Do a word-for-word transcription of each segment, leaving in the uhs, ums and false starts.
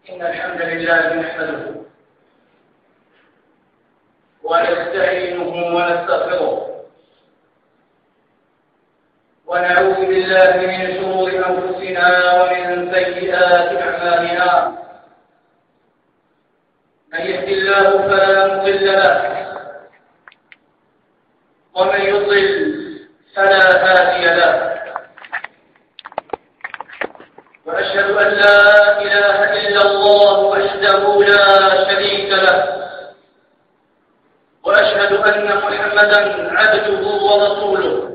إن الحمد لله نحمده ونستعينه ونستغفره ونعوذ بالله من شرور أنفسنا ومن سيئات أعمالنا. من يهد الله فلا مضل له ومن يضلل فلا هادي له، وأشهد أن لا إله إلا الله وحده لا شريك له، وأشهد أن محمدا عبده ورسوله.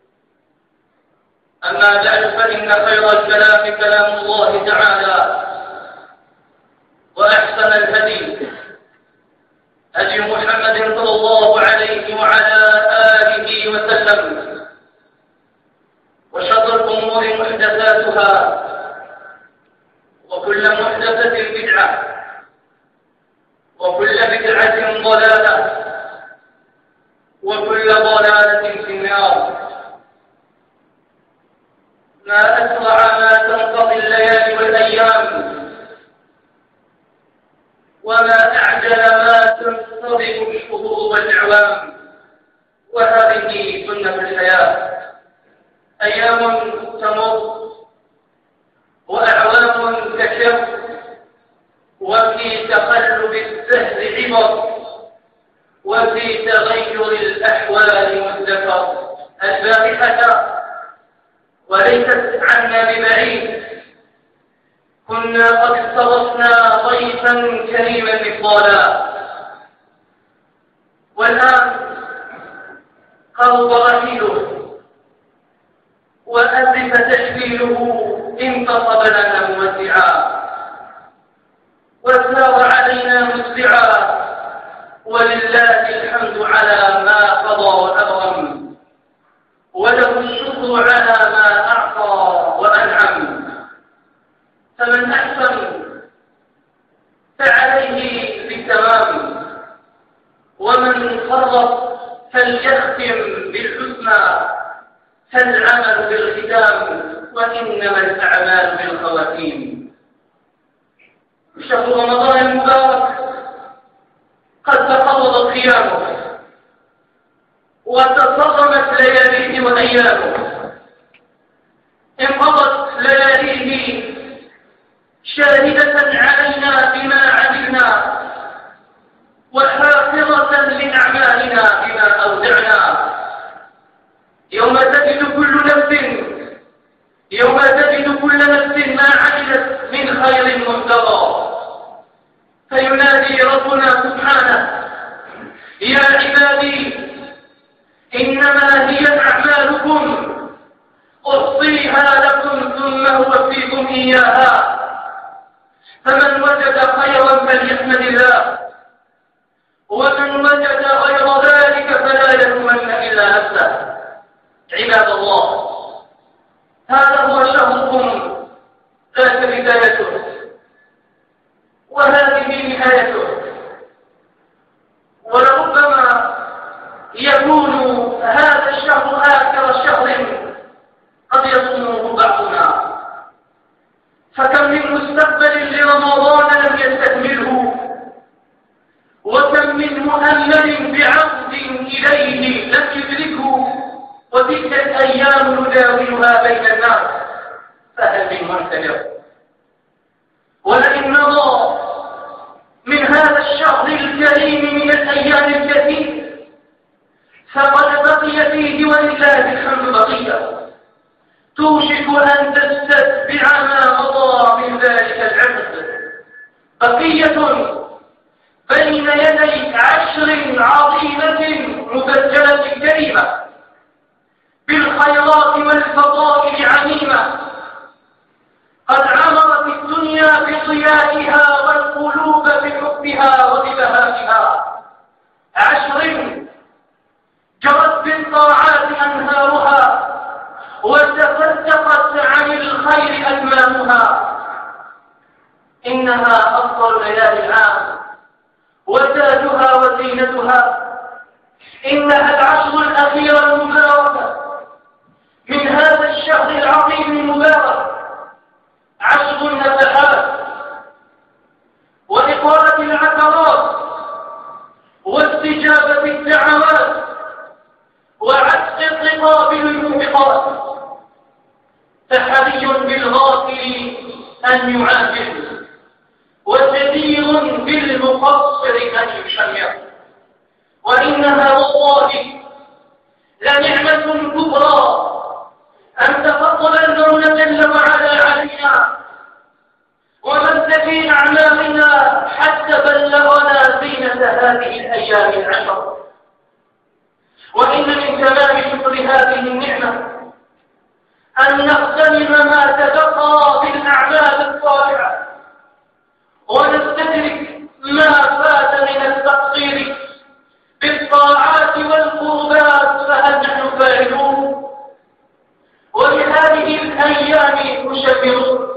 أما بعد، فإن خير الكلام كلام الله تعالى، وأحسن الهدي هدي محمد صلى الله عليه وعلى آله وسلم، وشر الأمور محدثاتها، وكل محدثة بدعة، وكل بدعة ضلالة، وكل ضلالة في النار. ما أسرع ما تنقضي الليالي والأيام، وما أعجل ما تنصرف الشهور والأعوام، وهذه سنة الحياة. أيام تمر وأعوام تكر، وفي تقلب الدهر عبر، وفي تغير الأحوال مدكر. البارحة وليست عنا ببعيد كنا قد استضفنا ضيفا كريما مفضالا، والآن قرب رحيله وأزف تشبيله انتصب لنا موسعا، وسار علينا مسرعا، ولله الحمد على ما قضى وأبرم، وله الشكر على ما أعطى وأنعم. فمن أحسن فعليه بالتمام، ومن فرط فليختم بالحسنى، فالعمل بالختام، وإنما الأعمال بالخواتيم. شهر رمضان المبارك قد تقرب قيامه، وتصرمت لياليه وأيامه. انقضت لياليه شاهدة علينا بما عملنا، وحافظة لأعمالنا بما أودعنا. يوم تجد كل نفس يوم تجد كل نفس ما عملت من خير محتضى، فينادي ربنا سبحانه: يا عبادي إنما هي أعمالكم أحصيها لكم ثم أوفيكم إياها، فمن وجد خيرا فليحمد الله، ومن وجد غير ذلك فلا يلومن إلا نفسه. عباد الله، هذا هو شهركم ذات بدايته، وهذه نهايته، ولربما يكون هذا الشهر آخر شهر قد يصومه بعضنا. فكم من مستقبل لرمضان لم يستكمله، وكم من مؤمل بعقد إليه لم يدركه، وتلك الأيام نداولها بين الناس، فهل من منتجر؟ ولئن مضى من هذا الشهر الكريم من الأيام الكثير فقد بقي فيه ولله الحمد بقية، توشك أن تستتبع ما مضى من ذلك العقد. بقية بين يدي عشر عظيمة مبجلة كريمة بالخيرات والفضائل عميمة، قد عمرت الدنيا بضيائها والقلوب بحبها وببهائها. عشر جرت بالطاعات أنهارها، وتفتقت عن الخير أكمامها. إنها أفضل ليالي العام وتاجها وزينتها. إنها العشر الأخيرة المباركة من هذا الشهر العظيم المبارك، عشر النفحات أن يعاجل، وجدير بالمقصر أن يشمر. وإنها والله لنعمة كبرى أن تفضل المولى جل وعلا علينا ومن في أعمالنا حتى بلغنا زينة هذه الأيام العشر. وإن من تمام شكر هذه النعمة أن نغتنم ما تبقى بالأعمال الصالحة ونستدرك ما فات من التقصير بالطاعات والقربات، فهل نحن فاعلون؟ ولهذه الأيام مشمرون.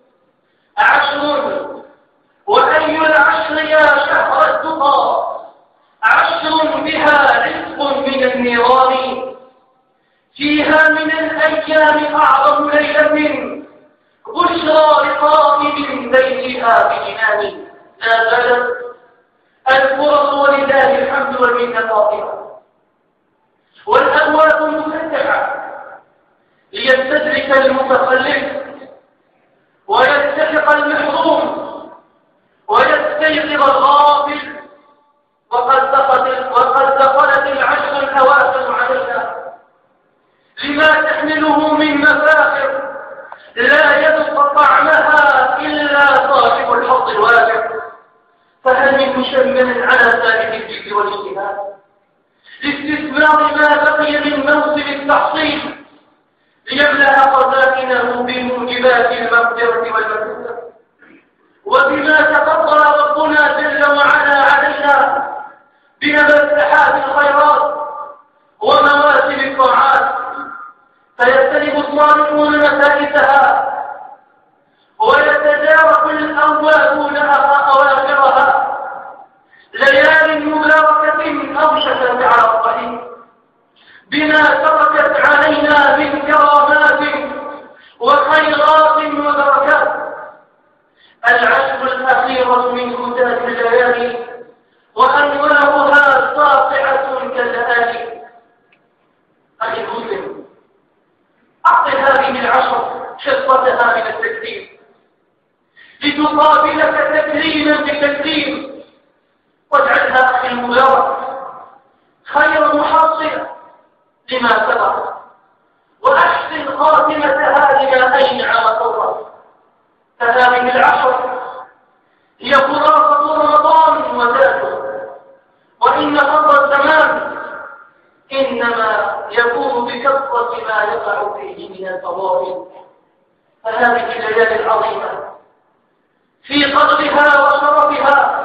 عشر، وأي العشر يا شهر التقى، عشر بها عتق من النيران، فيها من الأيام أعظم ليلة بشرى لقائم بيتها بجنان. لا زالت الفرص ولله الحمد والمنة قائمة، والأبواب مفتحة ليستدرك المتخلف ويستحق المحروم ويستيقظ الغافل. وقد دخلت وقد دخلت العشر الأواخر علينا لما تحمله من مفاخر لا يذوق طعمها إلا صاحب الحظ الواسع. فهل من مشمل على سالك الجد والاجتهاد لاستثمار ما بقي من موسم التحصيل ليملأ خزائنه بموجبات المغفرة والمغفرة وبما تفضل ربنا جل وعلا علينا بمفتحات الخيرات ومواسم الطاعات، فيجتنب الصالحون مسائسها ويتجاوز الأوابون أواخرها. ليال مباركة أوشكت على الصحيح بما تركت علينا من كرامات وخيرات وبركات. العشر الأخيرة من هداة الليالي وأنوارها ساطعة كالآلي. أخي المسلم، أعط هذه العشر حصتها من التكريم لتقابلك تكريما بتكريم، واجعلها أخي المبارك خير محصلة لما سبق، وأحسن خاتمتها لما أينع وطور. فهذه العشر هي خلاصة رمضان وذاته، وإن فضل الزمان إنما يكون بكثرة ما يقع فيه من الفضائل. فهذه الليالي العظيمة في قدرها وشرفها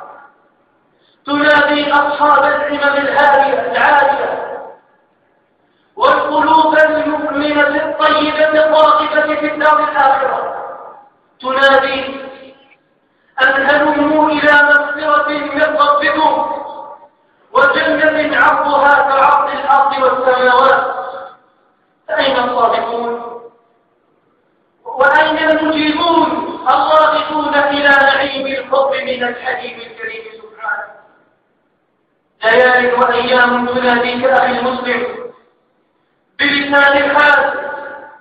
تنادي أصحاب الهمم العالية العالية والقلوب المؤمنة الطيبة الراغبة في الدار الآخرة، تنادي أن هلموا إلى مغفرة من ربكم وجنة عرضها كعرض الأرض والسماوات. فأين الصادقون وأين المجيبون الراغبون إلى نعيم الحب من الحليم الكريم سبحانه؟ ليال وأيام تناديك أخي المسلم بلسان الحال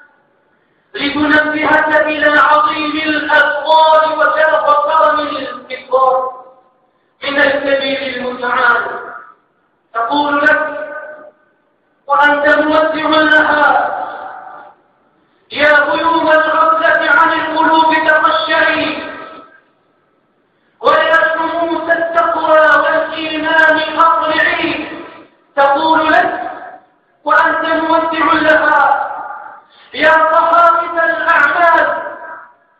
لتنبهك إلى عظيم الأفضال وشرف كرم الإفضال من السبيل المتعال. تقول لك وأنت موسع لها: يا غيوم الغفلة عن القلوب تقشعي، ويا شموس التقوى والإيمان أطلعي. تقول لك وأنت موسع لها: يا صحائف الأعمال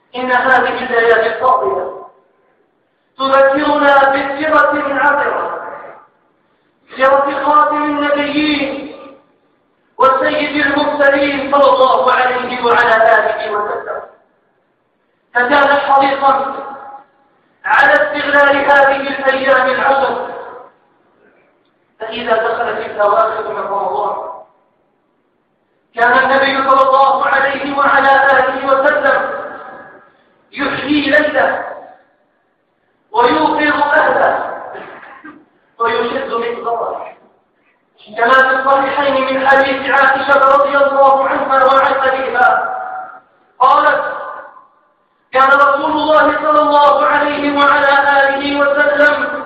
إن هذه الآيات الفاضلة تذكرنا بسيرة عبرة، سيرة خاتم النبيين وسيد المرسلين صلى الله عليه وعلى آله وسلم، فكان حريصا على استغلال هذه الأيام العشر. فإذا دخلت الأواخر من رمضان كان النبي صلى الله عليه وعلى آله وسلم يحيي ليله ويوقظ أهله ويشد مقداره، كما في الصحيحين من حديث عائشة رضي الله عنها وعن أبيها قالت: كان رسول الله صلى الله عليه وعلى آله وسلم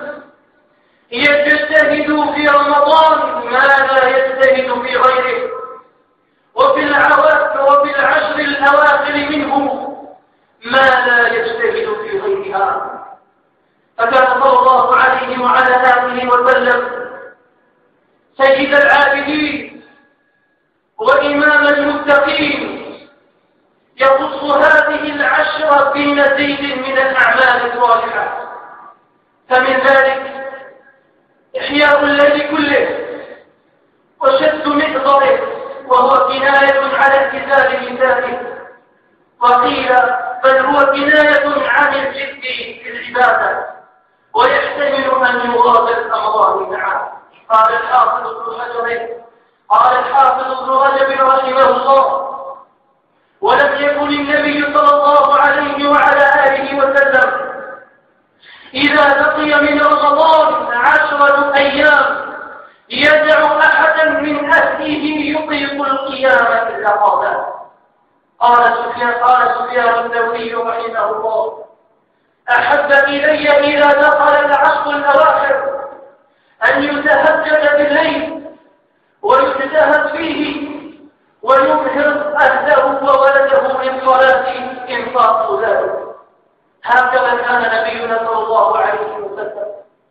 يجتهد في رمضان ما لا يجتهد في غيره، وفي العواقب وفي العشر الأواخر منه ما لا يجتهد في غيرها. فكان صلى الله عليه وعلى آله وسلم سيد العابدين وإمام المتقين، يخص هذه العشرة بمزيد من الأعمال الصالحة. فمن ذلك إحياء الليل كله وشد مئزره، وهو كناية على امتثال لسانه، وقيل بل هو كناية عن الجد في العبادة، ويحتمل أن يغادر الأمران معه. قال الحافظ ابن حجر قال الحافظ ابن رجب رحمه الله: ولم يكن النبي صلى الله عليه وعلى آله وسلم إذا بقي من رمضان عشرة أيام يدع أحدا من أهله يطيق القيام إلا قاله. قال سفيان قال سفيان الثوري رحمه الله: أحب إلي إذا دخل العشر الأواخر أن يتهجد بالليل ويجتهد فيه ويظهر أهله وولده للصلاة إن فاقوا ذلك. هكذا كان نبينا صلى الله عليه وسلم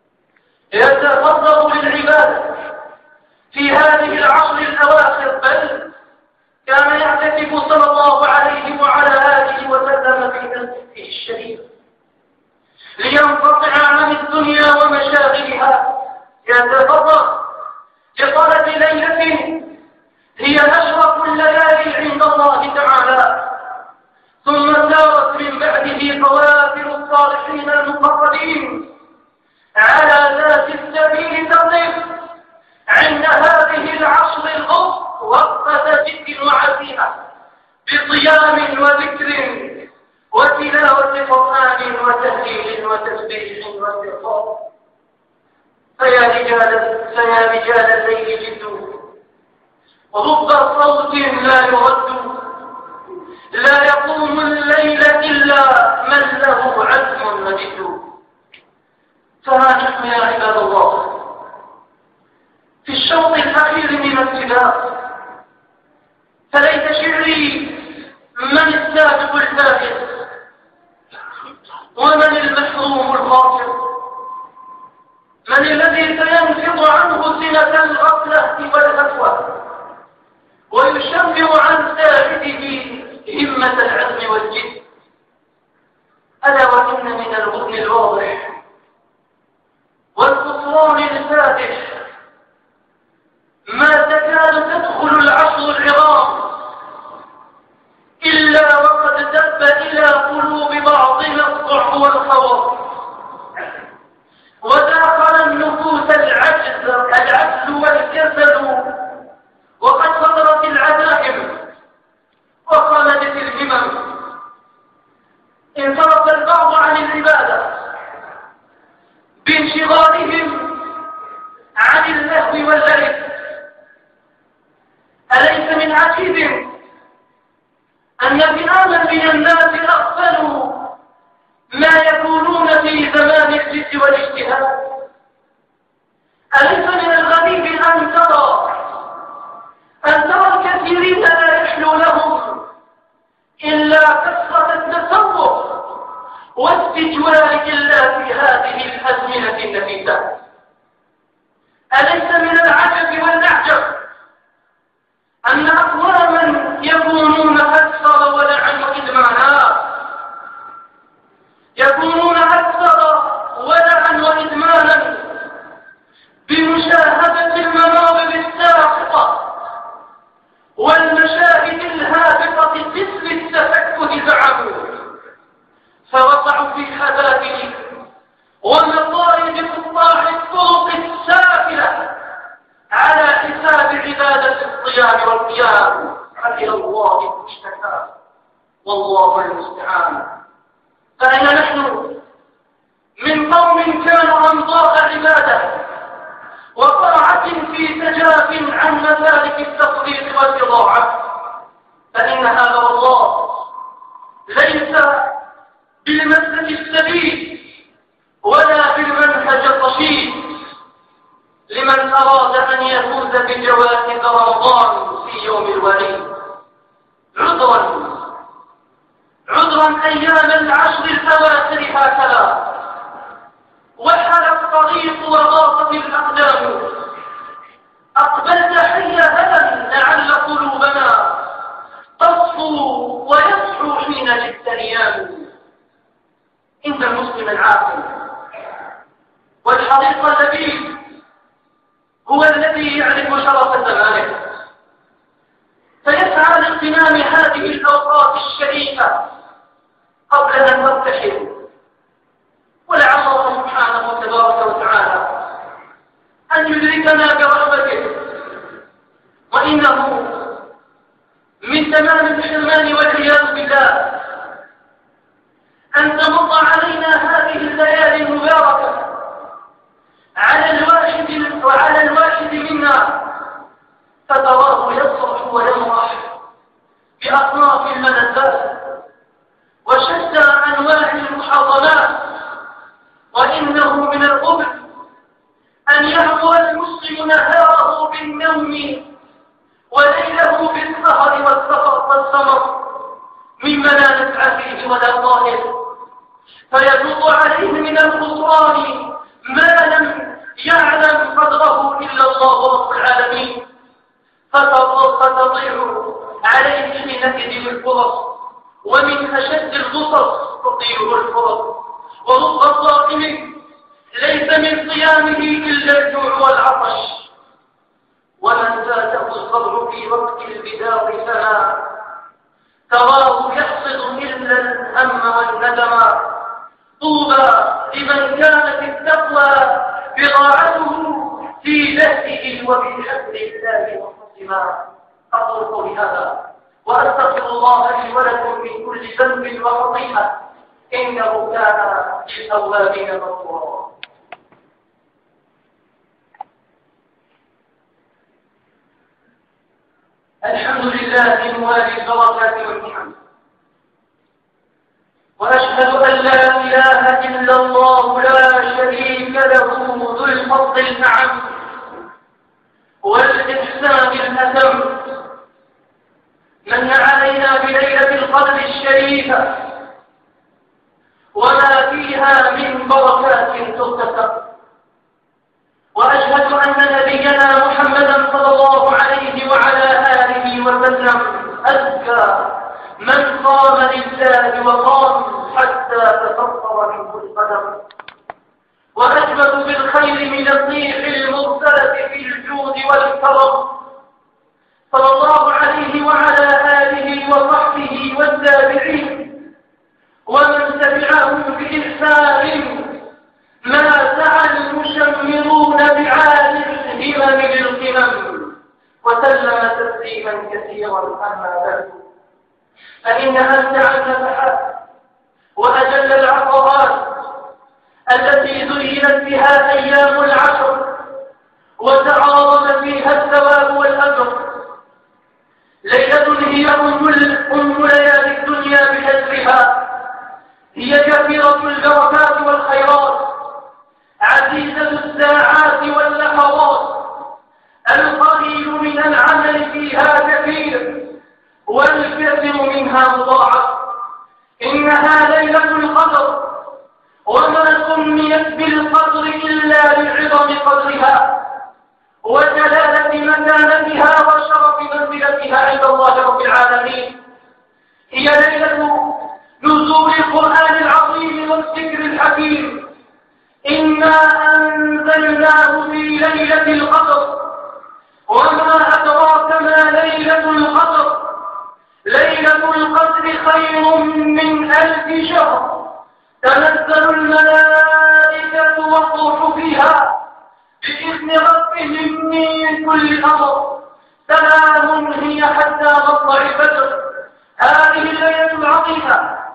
يتفرغ للعبادة في هذه العشر الأواخر، بل كان يعتكف صلى الله عليه وعلى آله وسلم في مسجده الشريف لينقطع عن الدنيا ومشاغلها، يتفرغ لطلب ليلة هي أشرف الليالي عند الله تعالى. ثم سارت من بعده قوافل الصالحين المقربين على ذات السبيل تقف عند هذه العشر الغص وقفة جد وعزيمة بصيام وذكر وتلاوة قرآن وتهليل وتسبيح واستغفار. فيا رجال فيا رجال الليل جدوا، رب صوت لا يرد، لا يقوم الليل إلا من له عزم وجد. فها نحن يا عباد الله في الشوط الأخير من السباق، فليت شعري من السابق الفائز ومن المحروم الخاسر، من الذي سينفض عنه سنة الغفلة والهفوة ويشمر عن سائده همة العزم والجد. ألا وإن من الغبن الواضح والخسران الفاتح ما تكاد تدخل العصر العظام إلا وقد دب إلى قلوب بعضنا الضعف والخوف، وداخل النفوس العجز العجز والكسل، وقد خطرت العزائم وخلدت الهمم. انصرف البعض عن العبادة بانشغالهم عن اللهو واللعب. أليس من عجيب أن فئاما من الناس أغفلوا ما يكونون في زمان الجد والاجتهاد؟ أليس من الغريب أن ترى أن ترى الكثيرين لا يحلو لهم إلا كثرة التصوف واستجوار إلا في هذه الأزمنة النفيسة؟ أليس من العجب والنعجب أن أقواما يكونون أكثر ولعن إدمانا المستعان. فأين نحن من قوم كانوا أنظار عبادة وطاعة في تجاف عن مسالك التفريط والإضاعة، فإن هذا والله ليس بالمسلك السبيل ولا بالمنهج الرشيد لمن أراد أن يفوز بجوائز رمضان في يوم الوليد. عذرا عذرا أيام العشر الأواخر هكذا وحل الطريق وضاقت الأقدام، أقبلت حياة لعل قلوبنا تصفو ويصحو حين جئت الأيام. إن المسلم العاقل والحريص اللبيب هو الذي يعرف شرف زمانه فيسعى لاغتنام هذه الأوقات الشريفة قبل أن ترتحل، ولعل الله سبحانه تبارك وتعالى أن يدركنا برحمته، وإنه من تمام الحرمان والعياذ بالله أن تمر علينا هذه الليالي المباركة على الواحد وعلى الواحد منا فتراه يصرخ ويمرح بأصناف الملذات وشتى أنواع المحاضنات، وإنه من القبح أن يهمل المسلم نهاره بالنوم وليله بالسهر والسفر والسمر مما لا نسعى فيه ولا ظاهر، فيذوق عليه من الخسران ما لم يعلم قدره إلا الله رب العالمين، فتضيع عليه حينئذ الفرص، ومن أشد القصص تضيع الفرص. ورب صائم ليس من صيامه إلا الجوع والعطش، ومن فاته الصبر في وقت البدار فما تراه يحصد إلا الهم والندم. طوبى لمن كانت التقوى بضاعته في لهجه وبحبل الله مقسما. أقول قولي هذا وأستغفر الله لي ولكم من كل ذنب وخطيئة إنه كان للأوابين غفورا. الحمد لله موالي البركات والنعم، وأشهد أن لا إله إلا الله لا شريك له ذو الفضل الأعم والإحسان الأتم، من علينا بليلة القدر الشريفة وما فيها من بركات تغتسل. وأشهد أن نبينا محمدا صلى الله عليه وعلى آله وسلم أزكى من قام لله وقام حتى تفطر منه القدم، وأجمل بالخير من الريح المرسلة في الجود والكرم، صلى الله عليه وعلى آله وصحبه والتابعين ومن تبعهم بإحسان ما سعى المشمرون بعالي الهمم للقمم، وسلم تسليما كثيرا. أما بعد، فإن أمتع النفحات وأجل العقبات التي زينت بها أيام العشر وتعاظم فيها الثواب والأجر ليلة هي أم ليالي الدنيا بأسرها، هي كثيرة البركات والخيرات، عزيزة الساعات واللحظات، القليل من العمل فيها كثير والكثير منها مضاعف. إنها ليلة القدر، وما سميت بالقدر إلا لعظم قدرها وجلالة مكانتها وشرف منزلتها عند الله رب العالمين. هي ليلة نزول القرآن العظيم والذكر الحكيم. إنا أنزلناه في ليلة القدر، وما أدراك ما ليلة القدر. ليلة القدر خير من ألف شهر، تنزل الملائكة والروح فيها بإذن ربهم من كل أمر، سلام هي حتى مطلع الفجر. هذه الليلة العظيمة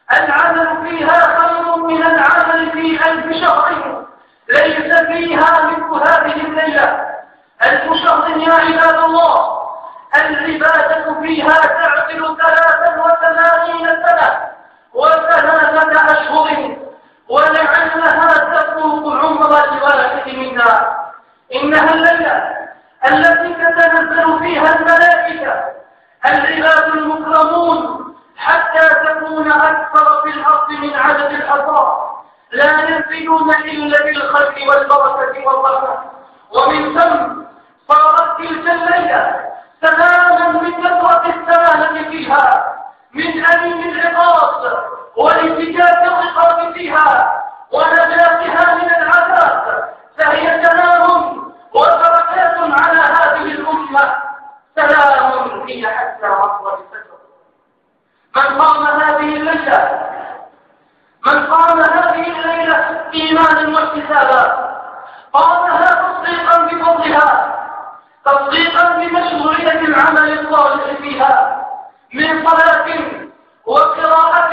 العمل فيها خير من العمل في ألف شهر ليس فيها مثل هذه الليلة. ألف شهر يا عباد الله العبادة فيها تعدل ثلاثا وثمانين سنة وثلاثة أشهر، ولعلها تفوق عمر الواحد منا. إنها الليلة التي تتنزل فيها الملائكة العباد المكرمون حتى تكون أكثر في الأرض من عدد الحصى، لا ينزلون إلا بالخير والبركة والرحمة. ومن ثم صارت تلك الليلة سلاما من كثرة السلامة فيها، من أليم العقاب وانفكاك الرقاب فيها ونجاتها من العذاب، فهي سلام وبركات على هذه الأمة. سلام هي حتى مطلع الفجر. من قام هذه الليلة من قام هذه الليلة إيمانا واحتسابا قامها تصديقا بفضلها، تصديقا بمشروعية العمل الصالح فيها من صلاة وقراءة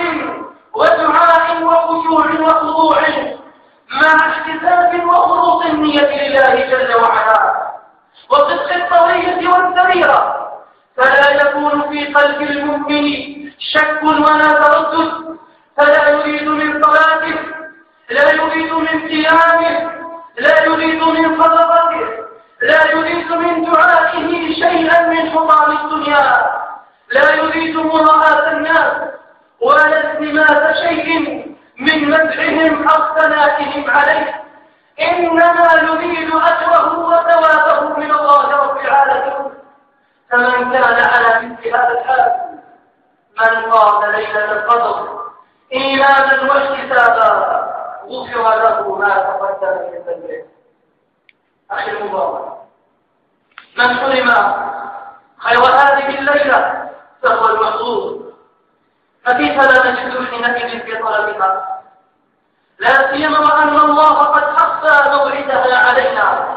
ودعاء وخشوع وخضوع مع احتساب وخلوص النية لله جل وعلا وصدق الطوية والسريرة، فلا يكون في قلب المؤمن شك ولا تردد، فلا يريد من صلاته، لا يريد من صيامه، لا يريد من صدقته، لا يريد من دعائه شيئا من حطام الدنيا، لا يريد مراءة الناس ولا التماس شيء من مدحهم أو ثنائهم عليه، إنما يريد أجره وثوابه من الله رب العالمين. فمن كان على مثل هذا الحال من قام ليلة القدر إيمانا واحتسابا غفر له ما تقدم من ذنبه. أخي المبارك، من حرم خير هذه الليلة فهو المحظوظ، فكيف لا نجد حينئذ في طلبها، لا سيما وأن الله قد أخفى موعدها علينا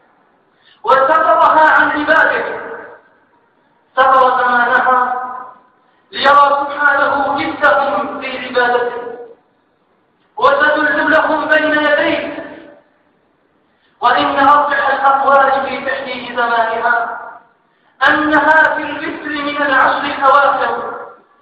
وسترها عن عباده، ستر زمانها ليرى سبحانه جدهم في عبادته وستلزم لهم بين يديه. وإن أرجح الأقوال في تحديد زمانها أنها في البسر من العشر الأواخر،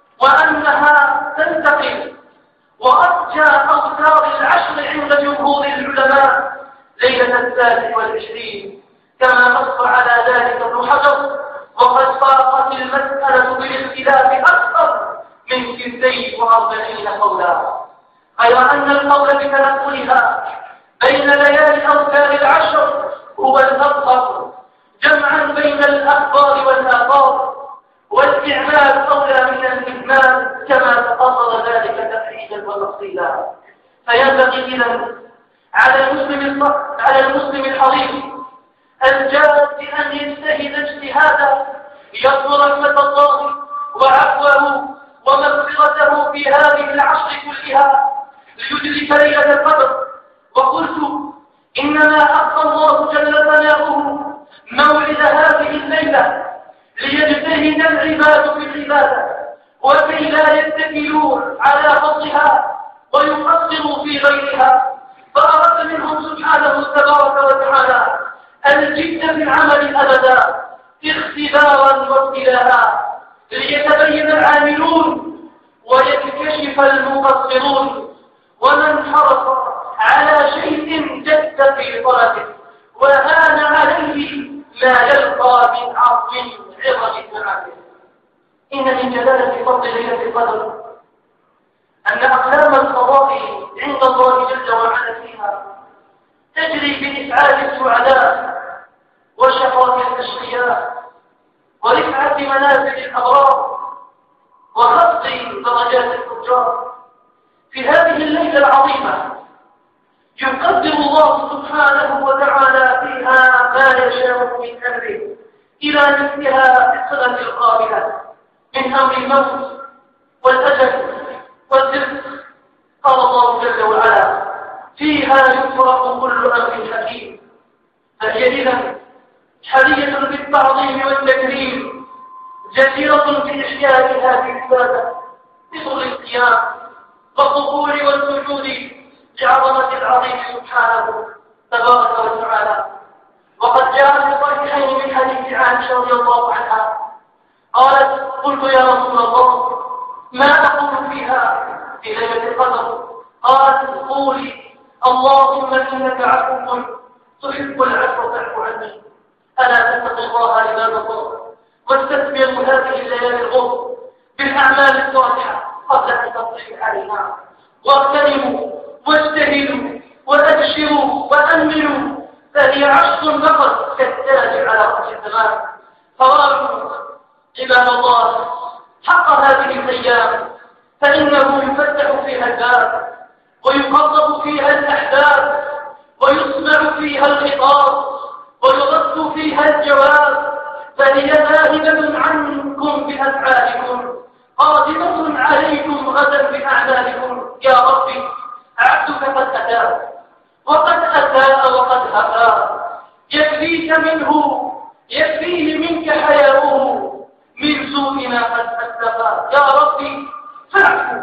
وأنها تنتقل، وأرجى أوتار العشر عند جمهور العلماء ليلة الثالث والعشرين، كما نص على ذلك ابن حجر، وقد فاقت المسألة بالاختلاف أكثر من ستين وأربعين قولا، غير أن القول بتنقلها بين ليالي أوتار العشر هو الأبطل، جمعا بين الأخبار والآثار، والاستعمال أولى من الإجمال كما تقرر ذلك تفريدا وتفصيلا. فينبغي إذن على المسلم على المسلم الحريص الجاد أن يجتهد اجتهادا يطلب رحمة الله وعفوه ومغفرته في هذه العشر كلها ليدرك ليلة القدر. وقلت إنما أخفى الله جل ثناؤه موعد هذه الليلة ليجتهد العباد في العبادة وكي لا يتكلوا على فضلها ويقصروا في غيرها، فأراد منهم سبحانه تبارك وتعالى الجد في العمل أبدا اختبارا وابتلاء ليتبين العاملون ويكتشف المقصرون، ومن حرص على شيء جد في طلبه وهان عليه ما يلقى من عظم عظم التعامل. إن من جلالة فضل ليلة القدر أن أقلام القضاء عند الله جل وعلا فيها تجري بإسعاد السعداء وشقاء الأشقياء ورفعة منازل الأبرار وخفض درجات الفجار. في هذه الليلة العظيمة يقدر الله سبحانه وتعالى فيها ما يشاء من أمره إلى مثلها الصلة القابلة من أمر الموت والأجل والرزق. قال الله جل وعلا: فيها يفرق كل أمر حكيم. فهي إذن حرية بالتعظيم والتكريم، جديرة بإحياء هذه العبادة بطول القيام سبحانه تبارك وتعالى. وقد جاء في الصحيحين من حديث عائشة رضي الله عنها قالت: قلت يا رسول الله ما أقول فيها في ليلة القدر؟ قالت: قولي اللهم إنك عفو تحب العفو فاعف عني. ألا تتقوا الله عباد الله واستثمروا هذه الليالي الغر بالأعمال الصالحة قبل أن تصبح علينا، واغتنموا واجتهدوا وأبشروا وأمنوا، فهي عشر فقط كالتاج على رأس الزمان. فراجعوا عباد الله حق هذه الأيام، فإنه يفتح فيها الباب ويقرب فيها الأحباب ويسمع فيها الخطاب ويرد فيها الجواب، فهي ذاهبة عنكم بأفعالكم قادمة عليكم غدا بأعمالكم. يا ربي عبدك قد أتى وقد أتى وقد هفى، يكفيك منه يكفيه منك حياؤه من سوء ما قد أسلفا. يا ربي فاعفو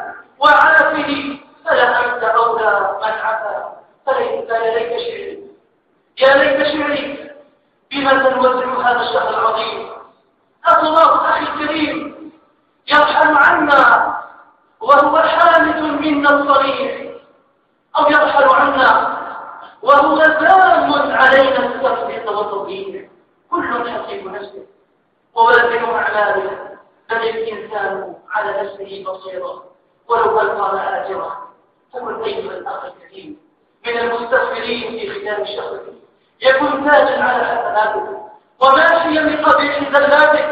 وعافه فلا أنت أولى من عفا. فليت ليت شعري يا ليت شعري بما تنوزع هذا الشهر العظيم. أسأل الله أخي الكريم يرحم عنا وهو حامد منا الصريح، أو يرحل عنا وهو ذام علينا التفريط والتضييع. كل حسيب نفسه ووازن أعماله، بل الإنسان على نفسه بصيرة ولو ألقى آجرة. فكن أيها الأخ الكريم من المستغفرين في ختام الشهر، يكن تاجا على حسناته وماشيا بقبيح زلاتك.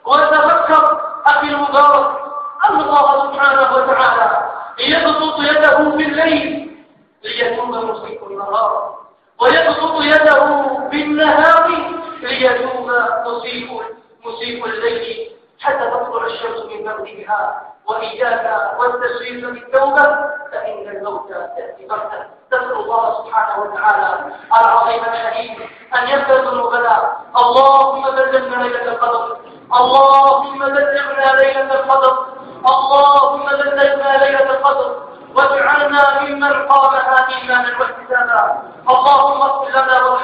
وتفكر أخي المبارك أن الله سبحانه وتعالى يبسط يده بالليل ليتوب مسيء النهار، ويبسط يده بالنهار ليتوب مسيء مسيء الليل حتى تطلع الشمس من مغربها. وإياك والتسويف بالتوبة فإن الموت يأتي بغتة. نسأل الله سبحانه وتعالى العظيم الحليم أن يغفر ذنوبنا. اللهم بلغنا ليلة القدر، اللهم بلغنا ليلة القدر، اللهم بلغنا ليلة القدر واجعلنا ممن قامها إيمانا واحتسابا. اللهم اغفر لنا